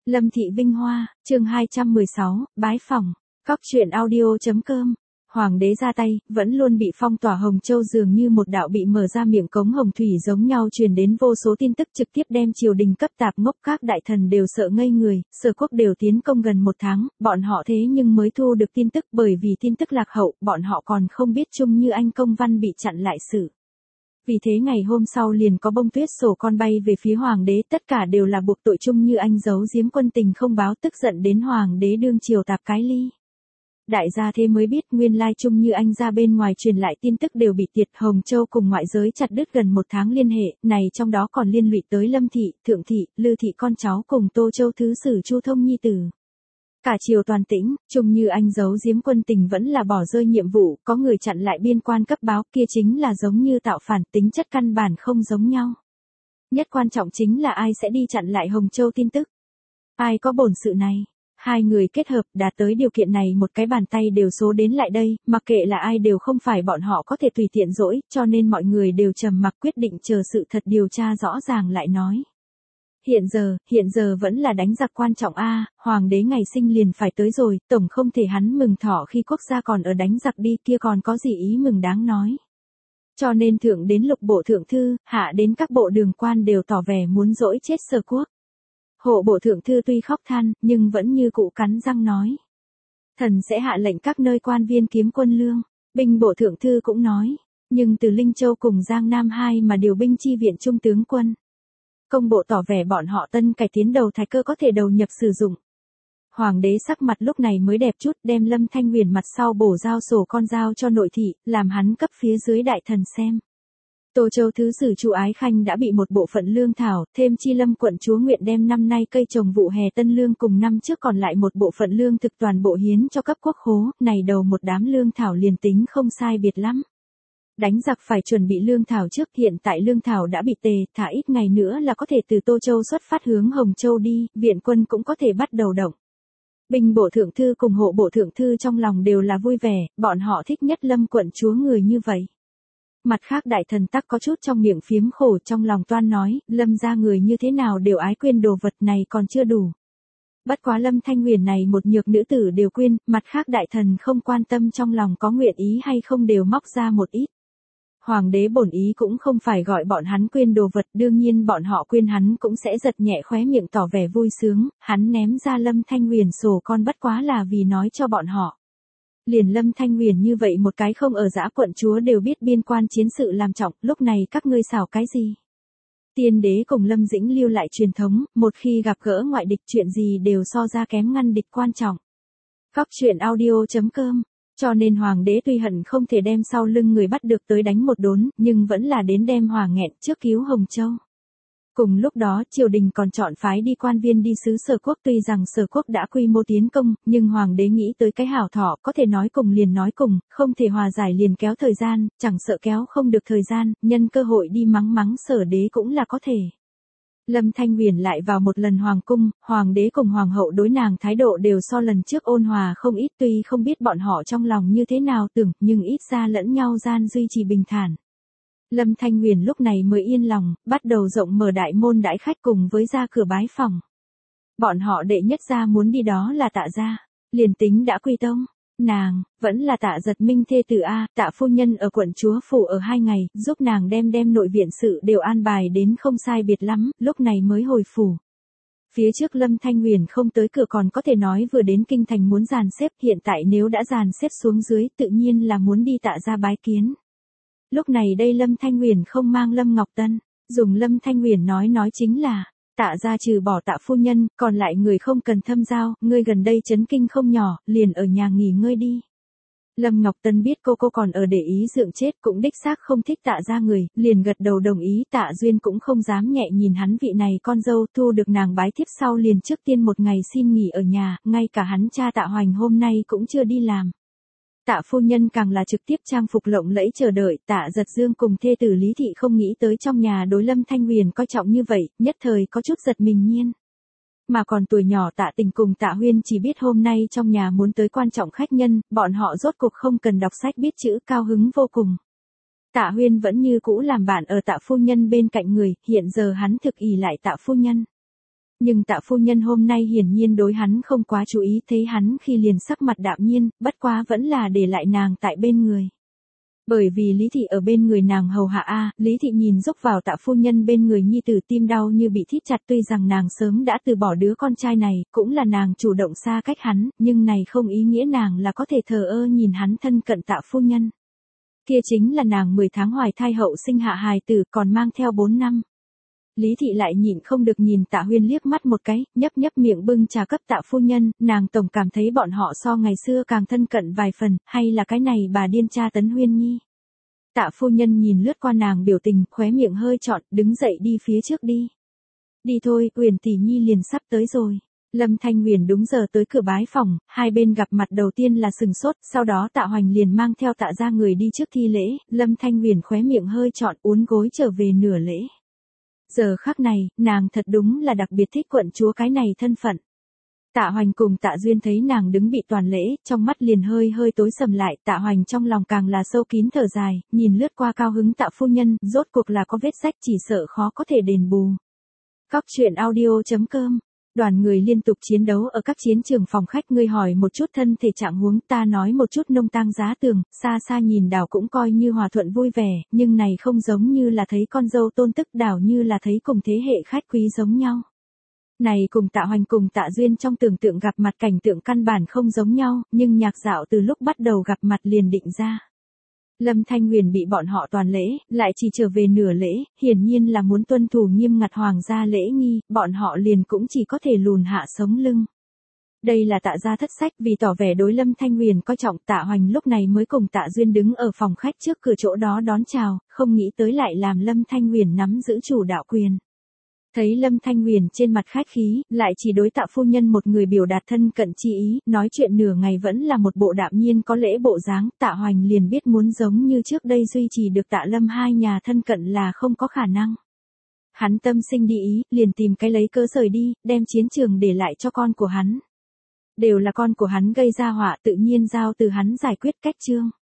Lâm Thị Vinh Hoa, chương 216, bái phỏng, Cóc truyện audio.com. Hoàng đế ra tay, vẫn luôn bị phong tỏa Hồng Châu dường như một đạo bị mở ra miệng cống hồng thủy giống nhau truyền đến vô số tin tức trực tiếp đem triều đình cấp tạp ngốc, các đại thần đều sợ ngây người, Sở quốc đều tiến công gần một tháng, bọn họ thế nhưng mới thu được tin tức, bởi vì tin tức lạc hậu, bọn họ còn không biết Trung Như Anh công văn bị chặn lại xử. Vì thế ngày hôm sau liền có bông tuyết sổ con bay về phía hoàng đế, tất cả đều là buộc tội Trung Như Anh giấu giếm quân tình không báo, tức giận đến hoàng đế đương triều tạp cái ly. Đại gia thế mới biết nguyên lai Trung Như Anh ra bên ngoài truyền lại tin tức đều bị tiệt, Hồng Châu cùng ngoại giới chặt đứt gần một tháng liên hệ, này trong đó còn liên lụy tới Lâm Thị, Thượng Thị, Lư Thị con cháu cùng Tô Châu thứ sử Chu Thông nhi tử. Cả triều toàn tĩnh, Trung Như Anh giấu giếm quân tình vẫn là bỏ rơi nhiệm vụ, có người chặn lại biên quan cấp báo, kia chính là giống như tạo phản, tính chất căn bản không giống nhau. Nhất quan trọng chính là ai sẽ đi chặn lại Hồng Châu tin tức. Ai có bổn sự này. Hai người kết hợp đạt tới điều kiện này một cái bàn tay đều số đến lại đây, mặc kệ là ai đều không phải bọn họ có thể tùy tiện dỗi, cho nên mọi người đều trầm mặc quyết định chờ sự thật điều tra rõ ràng lại nói. Hiện giờ vẫn là đánh giặc quan trọng a, hoàng đế ngày sinh liền phải tới rồi, tổng không thể hắn mừng thọ khi quốc gia còn ở đánh giặc đi, kia còn có gì ý mừng đáng nói. Cho nên thượng đến lục bộ thượng thư, hạ đến các bộ đường quan đều tỏ vẻ muốn dỗi chết Sở quốc. Hộ bộ thượng thư tuy khóc than, nhưng vẫn như cụ cắn răng nói. Thần sẽ hạ lệnh các nơi quan viên kiếm quân lương, binh bộ thượng thư cũng nói, nhưng từ Linh Châu cùng Giang Nam 2 mà điều binh chi viện trung tướng quân. Công bộ tỏ vẻ bọn họ tân cải tiến đầu thái cơ có thể đầu nhập sử dụng. Hoàng đế sắc mặt lúc này mới đẹp chút, đem Lâm Thanh Huyền mặt sau bổ giao sổ con giao cho nội thị, làm hắn cấp phía dưới đại thần xem. Tô Châu thứ sử Chu Ái Khanh đã bị một bộ phận lương thảo, thêm chi Lâm quận chúa nguyện đem năm nay cây trồng vụ hè tân lương cùng năm trước còn lại một bộ phận lương thực toàn bộ hiến cho cấp quốc khố, này đầu một đám lương thảo liền tính không sai biệt lắm. Đánh giặc phải chuẩn bị lương thảo trước, hiện tại lương thảo đã bị tề, thả ít ngày nữa là có thể từ Tô Châu xuất phát hướng Hồng Châu đi, viện quân cũng có thể bắt đầu động. Binh bộ thượng thư cùng hộ bộ thượng thư trong lòng đều là vui vẻ, bọn họ thích nhất Lâm quận chúa người như vậy. Mặt khác đại thần tắc có chút trong miệng phiếm khổ, trong lòng toan nói, Lâm ra người như thế nào đều ái quên đồ vật này còn chưa đủ. Bất quá Lâm Thanh Huyền này một nhược nữ tử đều quên, mặt khác đại thần không quan tâm trong lòng có nguyện ý hay không đều móc ra một ít. Hoàng đế bổn ý cũng không phải gọi bọn hắn quên đồ vật, đương nhiên bọn họ quên hắn cũng sẽ giật nhẹ khóe miệng tỏ vẻ vui sướng, hắn ném ra Lâm Thanh Huyền sổ con bất quá là vì nói cho bọn họ. Liền Lâm Thanh Huyền như vậy một cái không ở dã quận chúa đều biết biên quan chiến sự làm trọng, lúc này các ngươi xảo cái gì? Tiên đế cùng Lâm Dĩnh lưu lại truyền thống, một khi gặp gỡ ngoại địch chuyện gì đều so ra kém ngăn địch quan trọng. Cóc truyện audio.com. Cho nên hoàng đế tuy hận không thể đem sau lưng người bắt được tới đánh một đốn, nhưng vẫn là đến đem hòa nghẹn trước cứu Hồng Châu. Cùng lúc đó triều đình còn chọn phái đi quan viên đi sứ Sở quốc, tuy rằng Sở quốc đã quy mô tiến công, nhưng hoàng đế nghĩ tới cái hảo thọ, có thể nói cùng liền nói cùng, không thể hòa giải liền kéo thời gian, chẳng sợ kéo không được thời gian, nhân cơ hội đi mắng mắng Sở đế cũng là có thể. Lâm Thanh Huyền lại vào một lần hoàng cung, hoàng đế cùng hoàng hậu đối nàng thái độ đều so lần trước ôn hòa không ít, tuy không biết bọn họ trong lòng như thế nào tưởng, nhưng ít ra lẫn nhau gian duy trì bình thản. Lâm Thanh Huyền lúc này mới yên lòng, bắt đầu rộng mở đại môn đãi khách cùng với ra cửa bái phòng. Bọn họ đệ nhất gia muốn đi đó là Tạ gia, liền tính đã quy tông, nàng, vẫn là Tạ Giật Minh thê tử A, Tạ phu nhân ở quận chúa phủ ở 2 ngày, giúp nàng đem nội viện sự đều an bài đến không sai biệt lắm, lúc này mới hồi phủ. Phía trước Lâm Thanh Huyền không tới cửa còn có thể nói vừa đến kinh thành muốn dàn xếp, hiện tại nếu đã dàn xếp xuống dưới tự nhiên là muốn đi Tạ gia bái kiến. Lúc này đây Lâm Thanh Huyền không mang Lâm Ngọc Tân, dùng Lâm Thanh Huyền nói chính là, Tạ gia trừ bỏ Tạ phu nhân, còn lại người không cần thâm giao, ngươi gần đây chấn kinh không nhỏ, liền ở nhà nghỉ ngơi đi. Lâm Ngọc Tân biết cô còn ở để ý dượng chết, cũng đích xác không thích Tạ gia người, liền gật đầu đồng ý. Tạ Duyên cũng không dám nhẹ nhìn hắn vị này con dâu, thu được nàng bái thiếp sau liền trước tiên một ngày xin nghỉ ở nhà, ngay cả hắn cha Tạ Hoành hôm nay cũng chưa đi làm. Tạ phu nhân càng là trực tiếp trang phục lộng lẫy chờ đợi, Tạ Giật Dương cùng thê tử Lý Thị không nghĩ tới trong nhà đối Lâm Thanh Huyền coi trọng như vậy, nhất thời có chút giật mình nhiên. Mà còn tuổi nhỏ Tạ Tình cùng Tạ Huyên chỉ biết hôm nay trong nhà muốn tới quan trọng khách nhân, bọn họ rốt cuộc không cần đọc sách biết chữ, cao hứng vô cùng. Tạ Huyên vẫn như cũ làm bạn ở Tạ phu nhân bên cạnh người, hiện giờ hắn thực ỷ lại Tạ phu nhân. Nhưng tạ phu nhân hôm nay hiển nhiên đối hắn không quá chú ý, thấy hắn khi liền sắc mặt đạm nhiên, bất quá vẫn là để lại nàng tại bên người. Bởi vì Lý Thị ở bên người nàng hầu hạ Lý Thị nhìn dốc vào tạ phu nhân bên người nhi tử, tim đau như bị thít chặt, tuy rằng nàng sớm đã từ bỏ đứa con trai này, cũng là nàng chủ động xa cách hắn, nhưng này không ý nghĩa nàng là có thể thờ ơ nhìn hắn thân cận tạ phu nhân. Kia chính là nàng 10 tháng hoài thai hậu sinh hạ hài tử, còn mang theo 4 năm. Lý Thị lại nhịn không được nhìn Tạ Huyên liếc mắt một cái, nhấp miệng bưng trà cấp Tạ phu nhân, nàng tổng cảm thấy bọn họ so ngày xưa càng thân cận vài phần, hay là cái này bà điên tra tấn Huyên nhi. Tạ phu nhân nhìn lướt qua nàng biểu tình, khóe miệng hơi trọn, đứng dậy đi phía trước đi. Đi thôi, Uyển tỷ nhi liền sắp tới rồi. Lâm Thanh Huyền đúng giờ tới cửa bái phòng, hai bên gặp mặt đầu tiên là sừng sốt, sau đó Tạ Hoành liền mang theo Tạ gia người đi trước thi lễ, Lâm Thanh Huyền khóe miệng hơi trọn, uốn gối trở về nửa lễ. Giờ khắc này, nàng thật đúng là đặc biệt thích quận chúa cái này thân phận. Tạ Hoành cùng Tạ Duyên thấy nàng đứng bị toàn lễ, trong mắt liền hơi tối sầm lại, Tạ Hoành trong lòng càng là sâu kín thở dài, nhìn lướt qua cao hứng Tạ phu nhân, rốt cuộc là có vết rách chỉ sợ khó có thể đền bù. Cóc truyện audio.com. Đoàn người liên tục chiến đấu ở các chiến trường, phòng khách ngươi hỏi một chút thân thể trạng huống, ta nói một chút nông tang giá tường, xa xa nhìn đảo cũng coi như hòa thuận vui vẻ, nhưng này không giống như là thấy con dâu tôn tức, đảo như là thấy cùng thế hệ khách quý giống nhau. Này cùng Tạ Hoành cùng Tạ Duyên trong tưởng tượng gặp mặt cảnh tượng căn bản không giống nhau, nhưng nhạc dạo từ lúc bắt đầu gặp mặt liền định ra. Lâm Thanh Huyền bị bọn họ toàn lễ, lại chỉ trở về nửa lễ, hiển nhiên là muốn tuân thủ nghiêm ngặt hoàng gia lễ nghi, bọn họ liền cũng chỉ có thể lùn hạ sống lưng. Đây là Tạ gia thất sách, vì tỏ vẻ đối Lâm Thanh Huyền coi trọng, Tạ Hoành lúc này mới cùng Tạ Duyên đứng ở phòng khách trước cửa chỗ đó đón chào, không nghĩ tới lại làm Lâm Thanh Huyền nắm giữ chủ đạo quyền. Thấy Lâm Thanh Huyền trên mặt khách khí, lại chỉ đối Tạ phu nhân một người biểu đạt thân cận chi ý, nói chuyện nửa ngày vẫn là một bộ đạm nhiên có lễ bộ dáng, Tạ Hoành liền biết muốn giống như trước đây duy trì được Tạ Lâm hai nhà thân cận là không có khả năng. Hắn tâm sinh đi ý, liền tìm cái lấy cớ rời đi, đem chiến trường để lại cho con của hắn. Đều là con của hắn gây ra họa, tự nhiên giao từ hắn giải quyết cách chương.